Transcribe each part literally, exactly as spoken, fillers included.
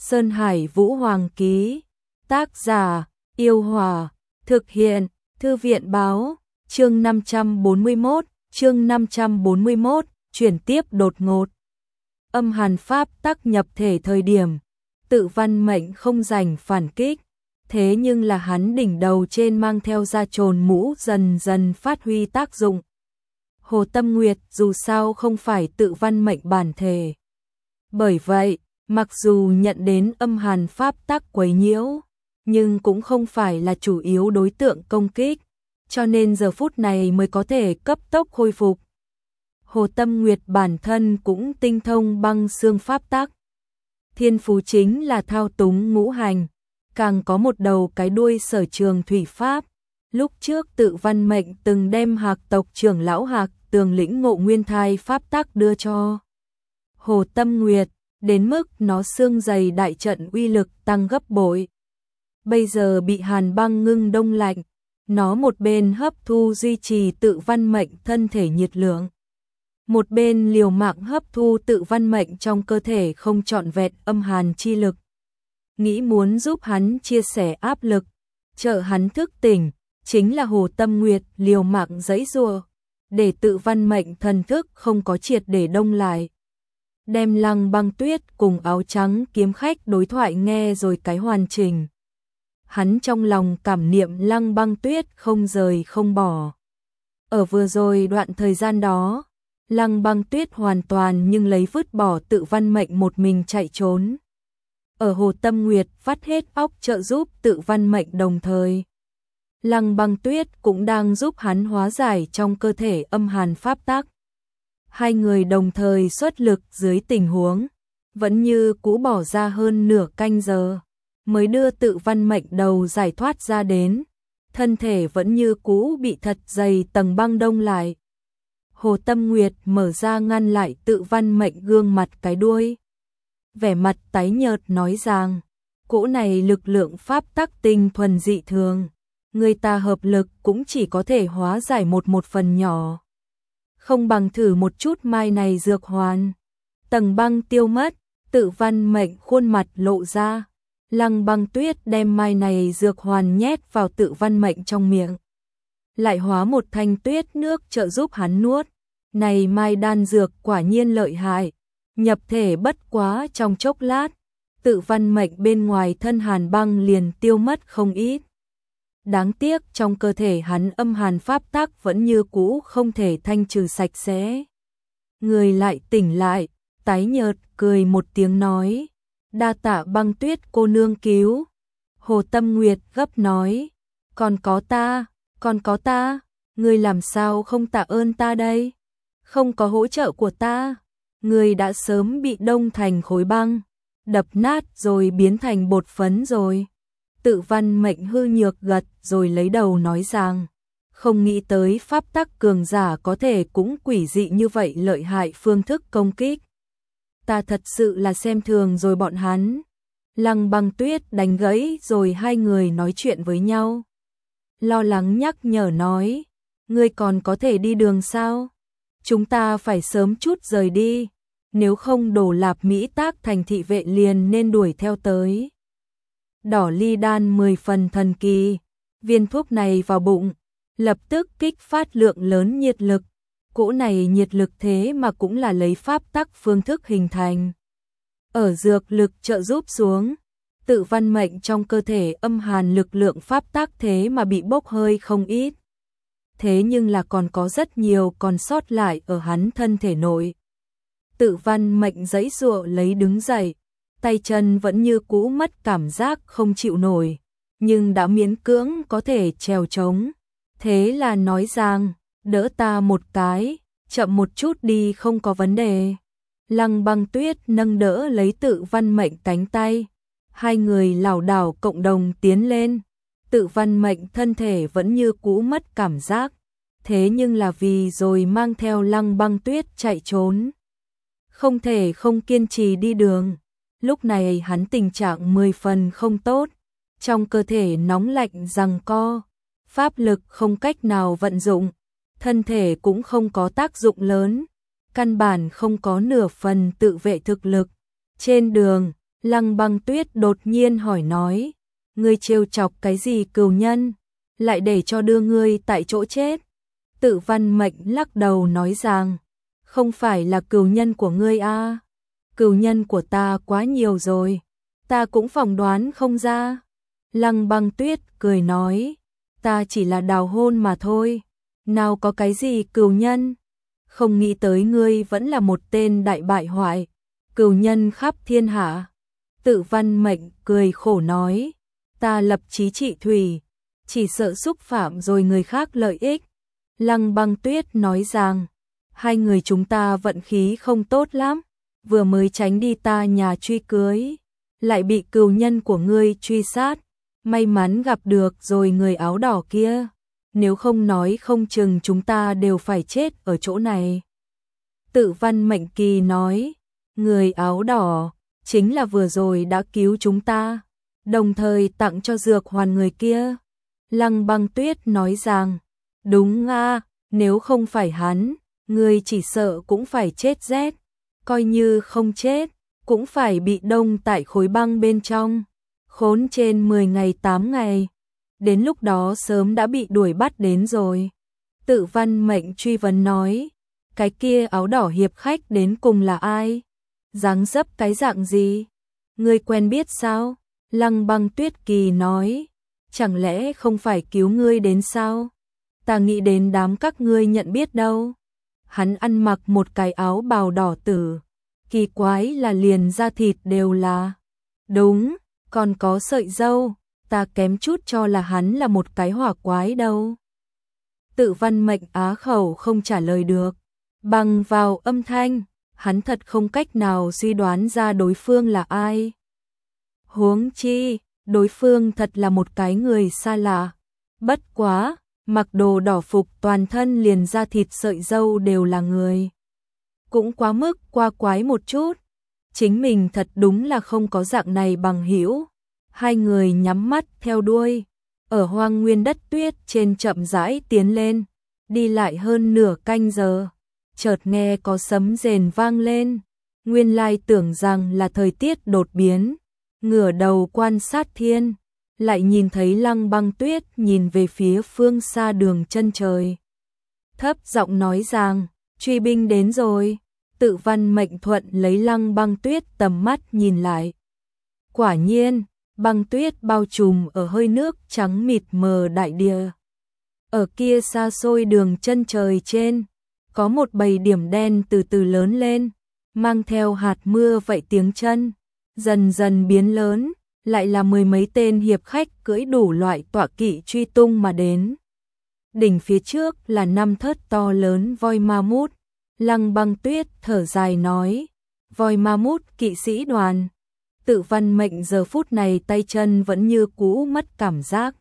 Sơn Hải Vũ Hoàng ký. Tác giả, Yêu Hòa. Thực hiện, Thư viện Báo. Chương năm trăm bốn mươi mốt, chương năm trăm bốn mươi mốt, chuyển tiếp đột ngột. Âm hàn pháp tắc nhập thể thời điểm, Tự Văn Mệnh không giành phản kích, thế nhưng là hắn đỉnh đầu trên mang theo da trồn mũ dần dần phát huy tác dụng. Hồ Tâm Nguyệt dù sao không phải Tự Văn Mệnh bản thể. Bởi vậy, mặc dù nhận đến âm hàn pháp tắc quấy nhiễu, nhưng cũng không phải là chủ yếu đối tượng công kích, cho nên giờ phút này mới có thể cấp tốc khôi phục. Hồ Tâm Nguyệt bản thân cũng tinh thông băng xương pháp tắc. Thiên phú chính là thao túng ngũ hành, càng có một đầu cái đuôi sở trường thủy pháp. Lúc trước Tự Văn Mệnh từng đem Hạc tộc trưởng lão Hạc Tường lĩnh ngộ nguyên thai pháp tắc đưa cho Hồ Tâm Nguyệt, đến mức nó xương dày đại trận uy lực tăng gấp bội. Bây giờ bị hàn băng ngưng đông lạnh, nó một bên hấp thu duy trì Tự Văn Mệnh thân thể nhiệt lượng, một bên liều mạng hấp thu Tự Văn Mệnh trong cơ thể không trọn vẹn âm hàn chi lực. Nghĩ muốn giúp hắn chia sẻ áp lực, trợ hắn thức tỉnh, chính là Hồ Tâm Nguyệt liều mạng giãy giụa, để Tự Văn Mệnh thần thức không có triệt để đông lại. Đem Lăng Băng Tuyết cùng áo trắng kiếm khách đối thoại nghe rồi cái hoàn chỉnh. Hắn trong lòng cảm niệm Lăng Băng Tuyết không rời không bỏ. Ở vừa rồi đoạn thời gian đó, Lăng Băng Tuyết hoàn toàn nhưng lấy vứt bỏ Tự Văn Mệnh một mình chạy trốn. Ở Hồ Tâm Nguyệt vắt hết óc trợ giúp Tự Văn Mệnh đồng thời, Lăng Băng Tuyết cũng đang giúp hắn hóa giải trong cơ thể âm hàn pháp tắc. Hai người đồng thời xuất lực dưới tình huống, vẫn như cũ bỏ ra hơn nửa canh giờ, mới đưa Tự Văn Mệnh đầu giải thoát ra đến, thân thể vẫn như cũ bị thật dày tầng băng đông lại. Hồ Tâm Nguyệt mở ra ngăn lại Tự Văn Mệnh gương mặt cái đuôi. Vẻ mặt tái nhợt nói rằng, cỗ này lực lượng pháp tắc tinh thuần dị thường, người ta hợp lực cũng chỉ có thể hóa giải một một phần nhỏ. Không bằng thử một chút mai này dược hoàn. Tầng băng tiêu mất, Tự Văn Mệnh khuôn mặt lộ ra. Lăng Băng Tuyết đem mai này dược hoàn nhét vào Tự Văn Mệnh trong miệng, lại hóa một thanh tuyết nước trợ giúp hắn nuốt. Này mai đan dược quả nhiên lợi hại, nhập thể bất quá trong chốc lát, Tự Văn Mệnh bên ngoài thân hàn băng liền tiêu mất không ít. Đáng tiếc trong cơ thể hắn âm hàn pháp tắc vẫn như cũ không thể thanh trừ sạch sẽ. Người lại tỉnh lại, tái nhợt cười một tiếng nói, đa tạ Băng Tuyết cô nương cứu. Hồ Tâm Nguyệt gấp nói, còn có ta, còn có ta, người làm sao không tạ ơn ta đây? Không có hỗ trợ của ta, người đã sớm bị đông thành khối băng, đập nát rồi biến thành bột phấn rồi. Tự Văn Mệnh hư nhược gật rồi lấy đầu nói rằng, không nghĩ tới pháp tắc cường giả có thể cũng quỷ dị như vậy lợi hại phương thức công kích. Ta thật sự là xem thường rồi bọn hắn. Lăng Băng Tuyết đánh gãy rồi hai người nói chuyện với nhau. Lo lắng nhắc nhở nói, ngươi còn có thể đi đường sao? Chúng ta phải sớm chút rời đi, nếu không Đồ Lạp Mỹ Tác thành thị vệ liền nên đuổi theo tới. Đỏ ly đan mười phần thần kỳ, viên thuốc này vào bụng, lập tức kích phát lượng lớn nhiệt lực. Cỗ này nhiệt lực thế mà cũng là lấy pháp tắc phương thức hình thành. Ở dược lực trợ giúp xuống, Tự Văn Mệnh trong cơ thể âm hàn lực lượng pháp tắc thế mà bị bốc hơi không ít. Thế nhưng là còn có rất nhiều còn sót lại ở hắn thân thể nội. Tự Văn Mệnh giãy giụa lấy đứng dậy, tay chân vẫn như cũ mất cảm giác không chịu nổi, nhưng đã miễn cưỡng có thể trèo trống. Thế là nói rằng, đỡ ta một cái, chậm một chút đi không có vấn đề. Lăng Băng Tuyết nâng đỡ lấy Tự Văn Mệnh cánh tay, hai người lảo đảo cộng đồng tiến lên. Tự Văn Mệnh thân thể vẫn như cũ mất cảm giác, thế nhưng là vì rồi mang theo Lăng Băng Tuyết chạy trốn, không thể không kiên trì đi đường. Lúc này hắn tình trạng mười phần không tốt, trong cơ thể nóng lạnh giằng co, pháp lực không cách nào vận dụng, thân thể cũng không có tác dụng lớn, căn bản không có nửa phần tự vệ thực lực. Trên đường, Lăng Băng Tuyết đột nhiên hỏi nói, ngươi trêu chọc cái gì cừu nhân, lại để cho đưa ngươi tại chỗ chết. Tự Văn Mệnh lắc đầu nói rằng, không phải là cừu nhân của ngươi a, à. Cừu nhân của ta quá nhiều rồi, ta cũng phỏng đoán không ra. Lăng Băng Tuyết cười nói, ta chỉ là đào hôn mà thôi, nào có cái gì cừu nhân, không nghĩ tới ngươi vẫn là một tên đại bại hoại, cừu nhân khắp thiên hạ. Tự Văn Mệnh cười khổ nói, ta lập chí trị thủy, chỉ sợ xúc phạm rồi người khác lợi ích. Lăng Băng Tuyết nói rằng, hai người chúng ta vận khí không tốt lắm, vừa mới tránh đi ta nhà truy cưới, lại bị cừu nhân của ngươi truy sát, may mắn gặp được rồi người áo đỏ kia, nếu không nói không chừng chúng ta đều phải chết ở chỗ này. Tự Văn Mệnh Kỳ nói, người áo đỏ chính là vừa rồi đã cứu chúng ta, đồng thời tặng cho dược hoàn người kia. Lăng Băng Tuyết nói rằng, đúng a, nếu không phải hắn, ngươi chỉ sợ cũng phải chết rét, coi như không chết, cũng phải bị đông tại khối băng bên trong, khốn trên mười ngày tám ngày, đến lúc đó sớm đã bị đuổi bắt đến rồi. Tự Văn Mệnh truy vấn nói, cái kia áo đỏ hiệp khách đến cùng là ai? Dáng dấp cái dạng gì? Ngươi quen biết sao? Lăng Băng Tuyết Kỳ nói, chẳng lẽ không phải cứu ngươi đến sao? Ta nghĩ đến đám các ngươi nhận biết đâu. Hắn ăn mặc một cái áo bào đỏ tử, kỳ quái là liền da thịt đều là. Đúng, còn có sợi râu, ta kém chút cho là hắn là một cái hỏa quái đâu. Tự Văn Mệnh á khẩu không trả lời được, bằng vào âm thanh, hắn thật không cách nào suy đoán ra đối phương là ai. Huống chi, đối phương thật là một cái người xa lạ. Bất quá, mặc đồ đỏ phục toàn thân liền da thịt sợi râu đều là người. Cũng quá mức qua quái một chút. Chính mình thật đúng là không có dạng này bằng hữu. Hai người nhắm mắt theo đuôi, ở hoang nguyên đất tuyết trên chậm rãi tiến lên, đi lại hơn nửa canh giờ. Chợt nghe có sấm rền vang lên, nguyên lai tưởng rằng là thời tiết đột biến, ngửa đầu quan sát thiên, lại nhìn thấy Lăng Băng Tuyết nhìn về phía phương xa đường chân trời. Thấp giọng nói rằng, truy binh đến rồi. Tự Văn Mệnh thuận lấy Lăng Băng Tuyết tầm mắt nhìn lại. Quả nhiên, băng tuyết bao trùm ở hơi nước trắng mịt mờ đại địa. Ở kia xa xôi đường chân trời trên, có một bầy điểm đen từ từ lớn lên, mang theo hạt mưa vậy tiếng chân, dần dần biến lớn, lại là mười mấy tên hiệp khách cưỡi đủ loại tọa kỵ truy tung mà đến. Đỉnh phía trước là năm thớt to lớn voi ma mút. Lăng Băng Tuyết thở dài nói, voi ma mút kỵ sĩ đoàn. Tự Văn Mệnh giờ phút này tay chân vẫn như cũ mất cảm giác.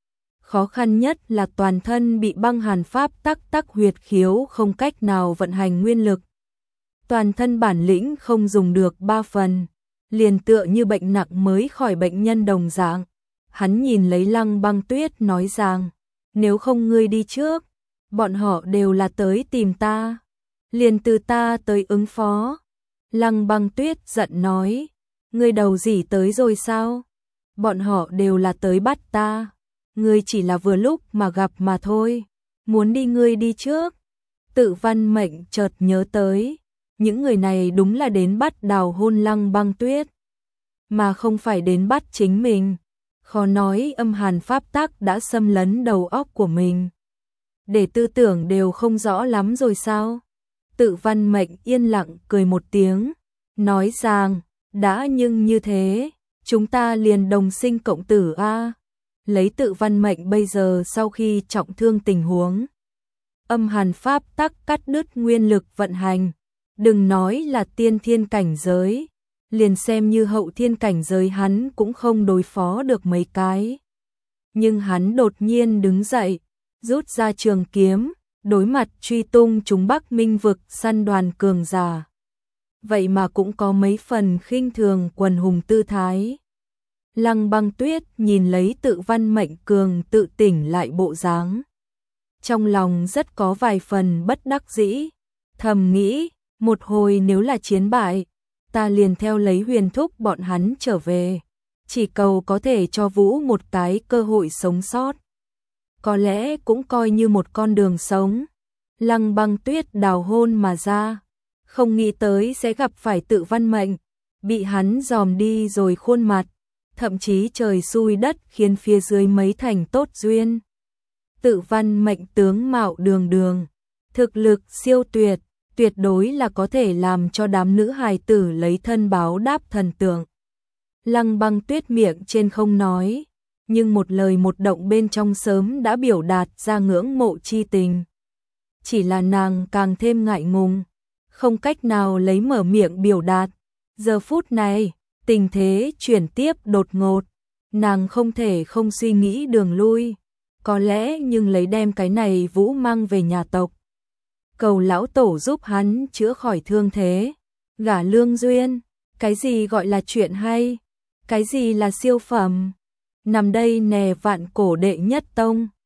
Khó khăn nhất là toàn thân bị băng hàn pháp tắc tắc huyệt khiếu không cách nào vận hành nguyên lực. Toàn thân bản lĩnh không dùng được ba phần, liền tựa như bệnh nặng mới khỏi bệnh nhân đồng dạng. Hắn nhìn lấy Lăng Băng Tuyết nói rằng, nếu không ngươi đi trước, bọn họ đều là tới tìm ta, liền từ ta tới ứng phó. Lăng Băng Tuyết giận nói, ngươi đầu gì tới rồi sao? Bọn họ đều là tới bắt ta, ngươi chỉ là vừa lúc mà gặp mà thôi, muốn đi ngươi đi trước. Tự Văn Mệnh chợt nhớ tới, những người này đúng là đến bắt đào hôn Lăng Băng Tuyết, mà không phải đến bắt chính mình. Khó nói âm hàn pháp tắc đã xâm lấn đầu óc của mình, để tư tưởng đều không rõ lắm rồi sao? Tự Văn Mệnh yên lặng cười một tiếng, nói rằng, đã nhưng như thế, chúng ta liền đồng sinh cộng tử a. Lấy Tự Văn Mệnh bây giờ sau khi trọng thương tình huống, âm hàn pháp tắc cắt đứt nguyên lực vận hành, đừng nói là tiên thiên cảnh giới, liền xem như hậu thiên cảnh giới hắn cũng không đối phó được mấy cái. Nhưng hắn đột nhiên đứng dậy, rút ra trường kiếm, đối mặt truy tung chúng Bắc Minh vực săn đoàn cường giả. Vậy mà cũng có mấy phần khinh thường quần hùng tư thái. Lăng Băng Tuyết nhìn lấy Tự Văn Mệnh cường tự tỉnh lại bộ dáng, trong lòng rất có vài phần bất đắc dĩ, thầm nghĩ, một hồi nếu là chiến bại, ta liền theo lấy Huyền thúc bọn hắn trở về, chỉ cầu có thể cho Vũ một cái cơ hội sống sót. Có lẽ cũng coi như một con đường sống. Lăng Băng Tuyết đào hôn mà ra, không nghĩ tới sẽ gặp phải Tự Văn mệnh, bị hắn dòm đi rồi khuôn mặt, thậm chí trời xui đất khiến phía dưới mấy thành tốt duyên. Tự Văn mệnh tướng mạo đường đường, thực lực siêu tuyệt, tuyệt đối là có thể làm cho đám nữ hài tử lấy thân báo đáp thần tượng. Lăng Băng Tuyết miệng trên không nói, nhưng một lời một động bên trong sớm đã biểu đạt ra ngưỡng mộ chi tình. Chỉ là nàng càng thêm ngại ngùng, không cách nào lấy mở miệng biểu đạt. Giờ phút này, tình thế chuyển tiếp đột ngột, nàng không thể không suy nghĩ đường lui, có lẽ nhưng lấy đem cái này Vũ mang về nhà tộc. Cầu lão tổ giúp hắn chữa khỏi thương thế, gả lương duyên, cái gì gọi là chuyện hay, cái gì là siêu phẩm. Nằm đây nè vạn cổ đệ nhất tông,